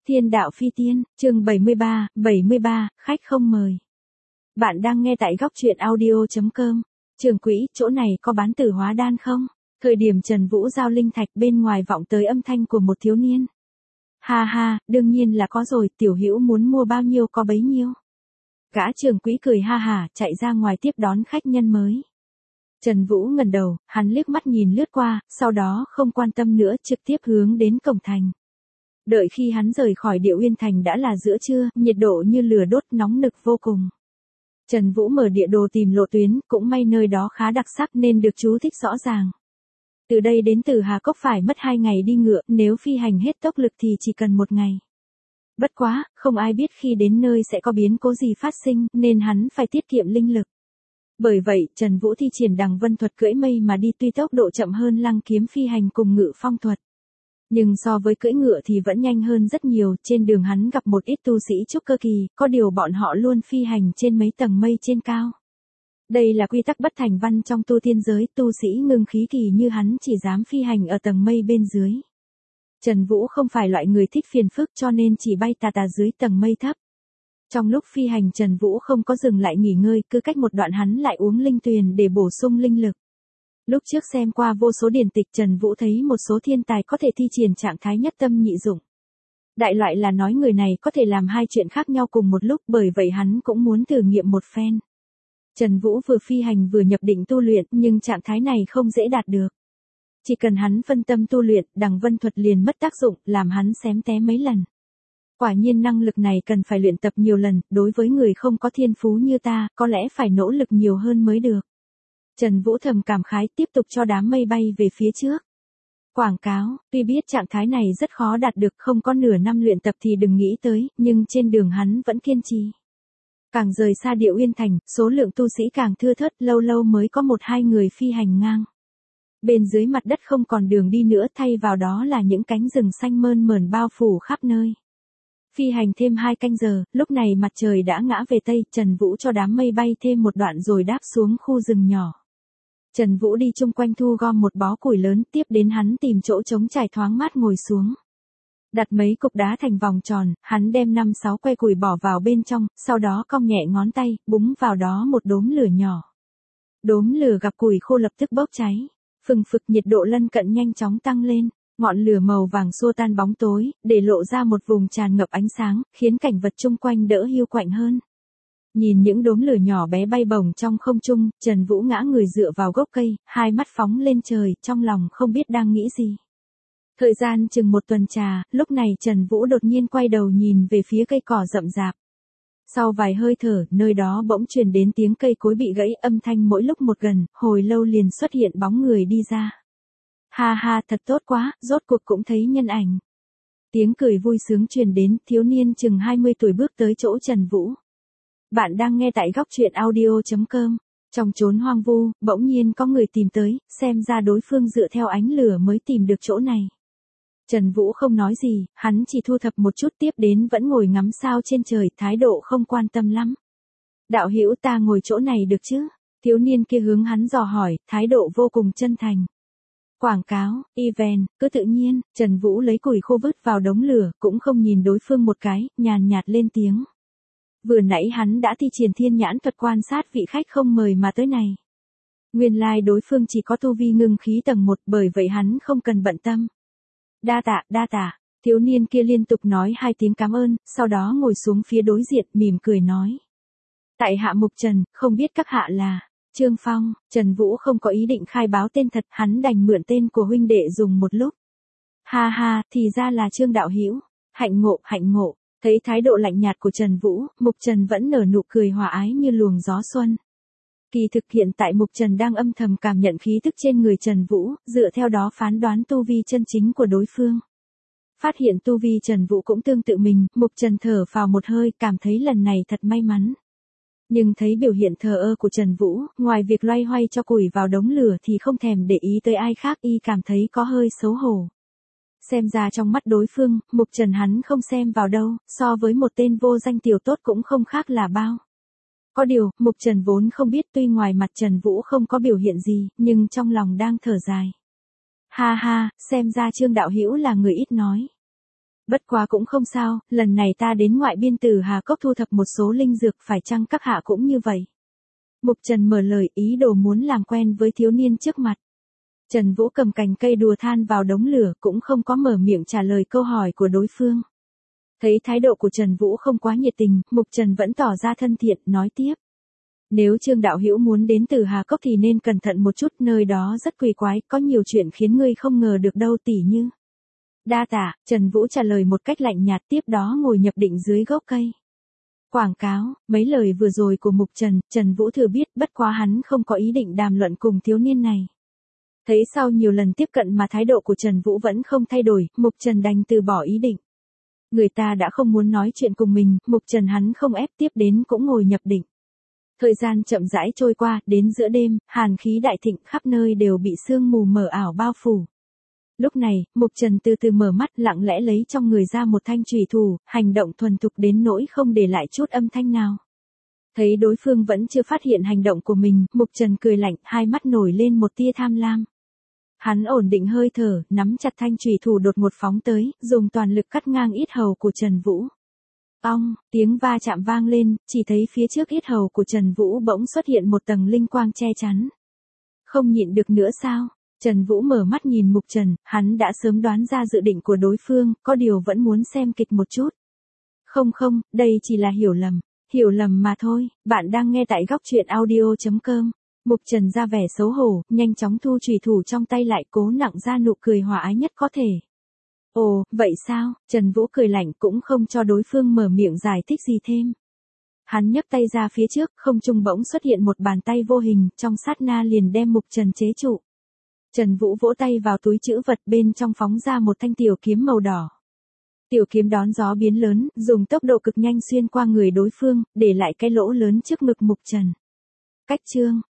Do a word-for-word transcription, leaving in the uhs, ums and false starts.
Thiên đạo phi tiên, chương bảy mươi ba, bảy mươi ba, khách không mời. Bạn đang nghe tại góc truyện audio chấm com. Trường quỹ, chỗ này có bán tử hóa đan không? Thời điểm Trần Vũ giao linh thạch bên ngoài vọng tới âm thanh của một thiếu niên. Ha ha, đương nhiên là có rồi, tiểu hữu muốn mua bao nhiêu có bấy nhiêu. Gã trường quỹ cười ha hả, chạy ra ngoài tiếp đón khách nhân mới. Trần Vũ ngẩng đầu, hắn liếc mắt nhìn lướt qua, sau đó không quan tâm nữa trực tiếp hướng đến cổng thành. Đợi khi hắn rời khỏi Địa Uyên Thành đã là giữa trưa, nhiệt độ như lửa đốt nóng nực vô cùng. Trần Vũ mở địa đồ tìm lộ tuyến, cũng may nơi đó khá đặc sắc nên được chú thích rõ ràng. Từ đây đến Tử Hà Cốc phải mất hai ngày đi ngựa, nếu phi hành hết tốc lực thì chỉ cần một ngày. Bất quá, không ai biết khi đến nơi sẽ có biến cố gì phát sinh, nên hắn phải tiết kiệm linh lực. Bởi vậy, Trần Vũ thi triển Đằng Vân thuật cưỡi mây mà đi tuy tốc độ chậm hơn Lăng Kiếm phi hành cùng Ngự Phong thuật. Nhưng so với cưỡi ngựa thì vẫn nhanh hơn rất nhiều, trên đường hắn gặp một ít tu sĩ trúc cơ kỳ, có điều bọn họ luôn phi hành trên mấy tầng mây trên cao. Đây là quy tắc bất thành văn trong tu tiên giới, tu sĩ ngưng khí kỳ như hắn chỉ dám phi hành ở tầng mây bên dưới. Trần Vũ không phải loại người thích phiền phức cho nên chỉ bay tà tà dưới tầng mây thấp. Trong lúc phi hành Trần Vũ không có dừng lại nghỉ ngơi, cứ cách một đoạn hắn lại uống linh tuyền để bổ sung linh lực. Lúc trước xem qua vô số điển tịch Trần Vũ thấy một số thiên tài có thể thi triển trạng thái nhất tâm nhị dụng. Đại loại là nói người này có thể làm hai chuyện khác nhau cùng một lúc, bởi vậy hắn cũng muốn thử nghiệm một phen. Trần Vũ vừa phi hành vừa nhập định tu luyện, nhưng trạng thái này không dễ đạt được. Chỉ cần hắn phân tâm tu luyện, Đằng Vân thuật liền mất tác dụng, làm hắn xém té mấy lần. Quả nhiên năng lực này cần phải luyện tập nhiều lần, đối với người không có thiên phú như ta, có lẽ phải nỗ lực nhiều hơn mới được. Trần Vũ thầm cảm khái, tiếp tục cho đám mây bay về phía trước. Quảng cáo, tuy biết trạng thái này rất khó đạt được, không có nửa năm luyện tập thì đừng nghĩ tới, nhưng trên đường hắn vẫn kiên trì. Càng rời xa Địa Uyên Thành, số lượng tu sĩ càng thưa thớt, lâu lâu mới có một hai người phi hành ngang. Bên dưới mặt đất không còn đường đi nữa, thay vào đó là những cánh rừng xanh mơn mởn bao phủ khắp nơi. Phi hành thêm hai canh giờ, lúc này mặt trời đã ngã về Tây, Trần Vũ cho đám mây bay thêm một đoạn rồi đáp xuống khu rừng nhỏ. Trần Vũ đi chung quanh thu gom một bó củi lớn, tiếp đến hắn tìm chỗ trống trải thoáng mát ngồi xuống. Đặt mấy cục đá thành vòng tròn, hắn đem năm sáu que củi bỏ vào bên trong, sau đó cong nhẹ ngón tay, búng vào đó một đốm lửa nhỏ. Đốm lửa gặp củi khô lập tức bốc cháy, phừng phực, nhiệt độ lân cận nhanh chóng tăng lên, ngọn lửa màu vàng xua tan bóng tối, để lộ ra một vùng tràn ngập ánh sáng, khiến cảnh vật chung quanh đỡ hiu quạnh hơn. Nhìn những đốm lửa nhỏ bé bay bổng trong không trung, Trần Vũ ngã người dựa vào gốc cây, hai mắt phóng lên trời, trong lòng không biết đang nghĩ gì. Thời gian chừng một tuần trà, lúc này Trần Vũ đột nhiên quay đầu nhìn về phía cây cỏ rậm rạp. Sau vài hơi thở, nơi đó bỗng truyền đến tiếng cây cối bị gãy, âm thanh mỗi lúc một gần, hồi lâu liền xuất hiện bóng người đi ra. Ha ha, thật tốt quá, rốt cuộc cũng thấy nhân ảnh. Tiếng cười vui sướng truyền đến, thiếu niên chừng hai mươi tuổi bước tới chỗ Trần Vũ. Bạn đang nghe tại góc truyện audio chấm com. Trong chốn hoang vu, bỗng nhiên có người tìm tới, xem ra đối phương dựa theo ánh lửa mới tìm được chỗ này. Trần Vũ không nói gì, hắn chỉ thu thập một chút, tiếp đến vẫn ngồi ngắm sao trên trời, thái độ không quan tâm lắm. Đạo hữu, ta ngồi chỗ này được chứ? Thiếu niên kia hướng hắn dò hỏi, thái độ vô cùng chân thành. Quảng cáo, event, cứ tự nhiên. Trần Vũ lấy củi khô vứt vào đống lửa, cũng không nhìn đối phương một cái, nhàn nhạt lên tiếng. Vừa nãy hắn đã thi triển thiên nhãn thuật quan sát vị khách không mời mà tới này. Nguyên lai đối phương chỉ có tu vi ngưng khí tầng một, bởi vậy hắn không cần bận tâm. Đa tạ, đa tạ. Thiếu niên kia liên tục nói hai tiếng cảm ơn, sau đó ngồi xuống phía đối diện, mỉm cười nói. Tại hạ Mục Trần, không biết các hạ là Trương Phong. Trần Vũ không có ý định khai báo tên thật, hắn đành mượn tên của huynh đệ dùng một lúc. Ha ha, thì ra là Trương đạo hữu. Hạnh ngộ, hạnh ngộ. Thấy thái độ lạnh nhạt của Trần Vũ, Mục Trần vẫn nở nụ cười hòa ái như luồng gió xuân. Kỳ thực hiện tại Mục Trần đang âm thầm cảm nhận khí tức trên người Trần Vũ, dựa theo đó phán đoán tu vi chân chính của đối phương. Phát hiện tu vi Trần Vũ cũng tương tự mình, Mục Trần thở phào một hơi, cảm thấy lần này thật may mắn. Nhưng thấy biểu hiện thờ ơ của Trần Vũ, ngoài việc loay hoay cho củi vào đống lửa thì không thèm để ý tới ai khác, y cảm thấy có hơi xấu hổ. Xem ra trong mắt đối phương, Mục Trần hắn không xem vào đâu, so với một tên vô danh tiểu tốt cũng không khác là bao. Có điều, Mục Trần vốn không biết, tuy ngoài mặt Trần Vũ không có biểu hiện gì, nhưng trong lòng đang thở dài. Ha ha, xem ra Trương đạo hữu là người ít nói. Bất quá cũng không sao, lần này ta đến ngoại biên Tử Hà Cốc thu thập một số linh dược, phải chăng các hạ cũng như vậy? Mục Trần mở lời, ý đồ muốn làm quen với thiếu niên trước mặt. Trần Vũ cầm cành cây đùa than vào đống lửa, cũng không có mở miệng trả lời câu hỏi của đối phương. Thấy thái độ của Trần Vũ không quá nhiệt tình, Mục Trần vẫn tỏ ra thân thiện, nói tiếp. Nếu Trương đạo hữu muốn đến Tử Hà Cốc thì nên cẩn thận một chút, nơi đó rất quỷ quái, có nhiều chuyện khiến ngươi không ngờ được đâu, tỉ như. Đa tạ, Trần Vũ trả lời một cách lạnh nhạt, tiếp đó ngồi nhập định dưới gốc cây. Quảng cáo, mấy lời vừa rồi của Mục Trần, Trần Vũ thừa biết, bất quá hắn không có ý định đàm luận cùng thiếu niên này. Thấy sau nhiều lần tiếp cận mà thái độ của Trần Vũ vẫn không thay đổi, Mục Trần đành từ bỏ ý định. Người ta đã không muốn nói chuyện cùng mình, Mục Trần hắn không ép, tiếp đến cũng ngồi nhập định. Thời gian chậm rãi trôi qua, đến giữa đêm, hàn khí đại thịnh, khắp nơi đều bị sương mù mờ ảo bao phủ. Lúc này, Mục Trần từ từ mở mắt, lặng lẽ lấy trong người ra một thanh chùy thủ, hành động thuần thục đến nỗi không để lại chút âm thanh nào. Thấy đối phương vẫn chưa phát hiện hành động của mình, Mục Trần cười lạnh, hai mắt nổi lên một tia tham lam. Hắn ổn định hơi thở, nắm chặt thanh chùy thủ đột ngột phóng tới, dùng toàn lực cắt ngang yết hầu của Trần Vũ. Ong, tiếng va chạm vang lên, chỉ thấy phía trước yết hầu của Trần Vũ bỗng xuất hiện một tầng linh quang che chắn. Không nhịn được nữa sao? Trần Vũ mở mắt nhìn Mục Trần, hắn đã sớm đoán ra dự định của đối phương, có điều vẫn muốn xem kịch một chút. Không không, đây chỉ là hiểu lầm, hiểu lầm mà thôi, bạn đang nghe tại góc truyện audio chấm com. Mục Trần ra vẻ xấu hổ, nhanh chóng thu chùy thủ trong tay lại, cố nặng ra nụ cười hòa ái nhất có thể. Ồ, vậy sao? Trần Vũ cười lạnh, cũng không cho đối phương mở miệng giải thích gì thêm. Hắn nhấc tay ra phía trước, không trung bỗng xuất hiện một bàn tay vô hình, trong sát na liền đem Mục Trần chế trụ. Trần Vũ vỗ tay vào túi trữ vật, bên trong phóng ra một thanh tiểu kiếm màu đỏ. Tiểu kiếm đón gió biến lớn, dùng tốc độ cực nhanh xuyên qua người đối phương, để lại cái lỗ lớn trước ngực Mục Trần. Cách chương,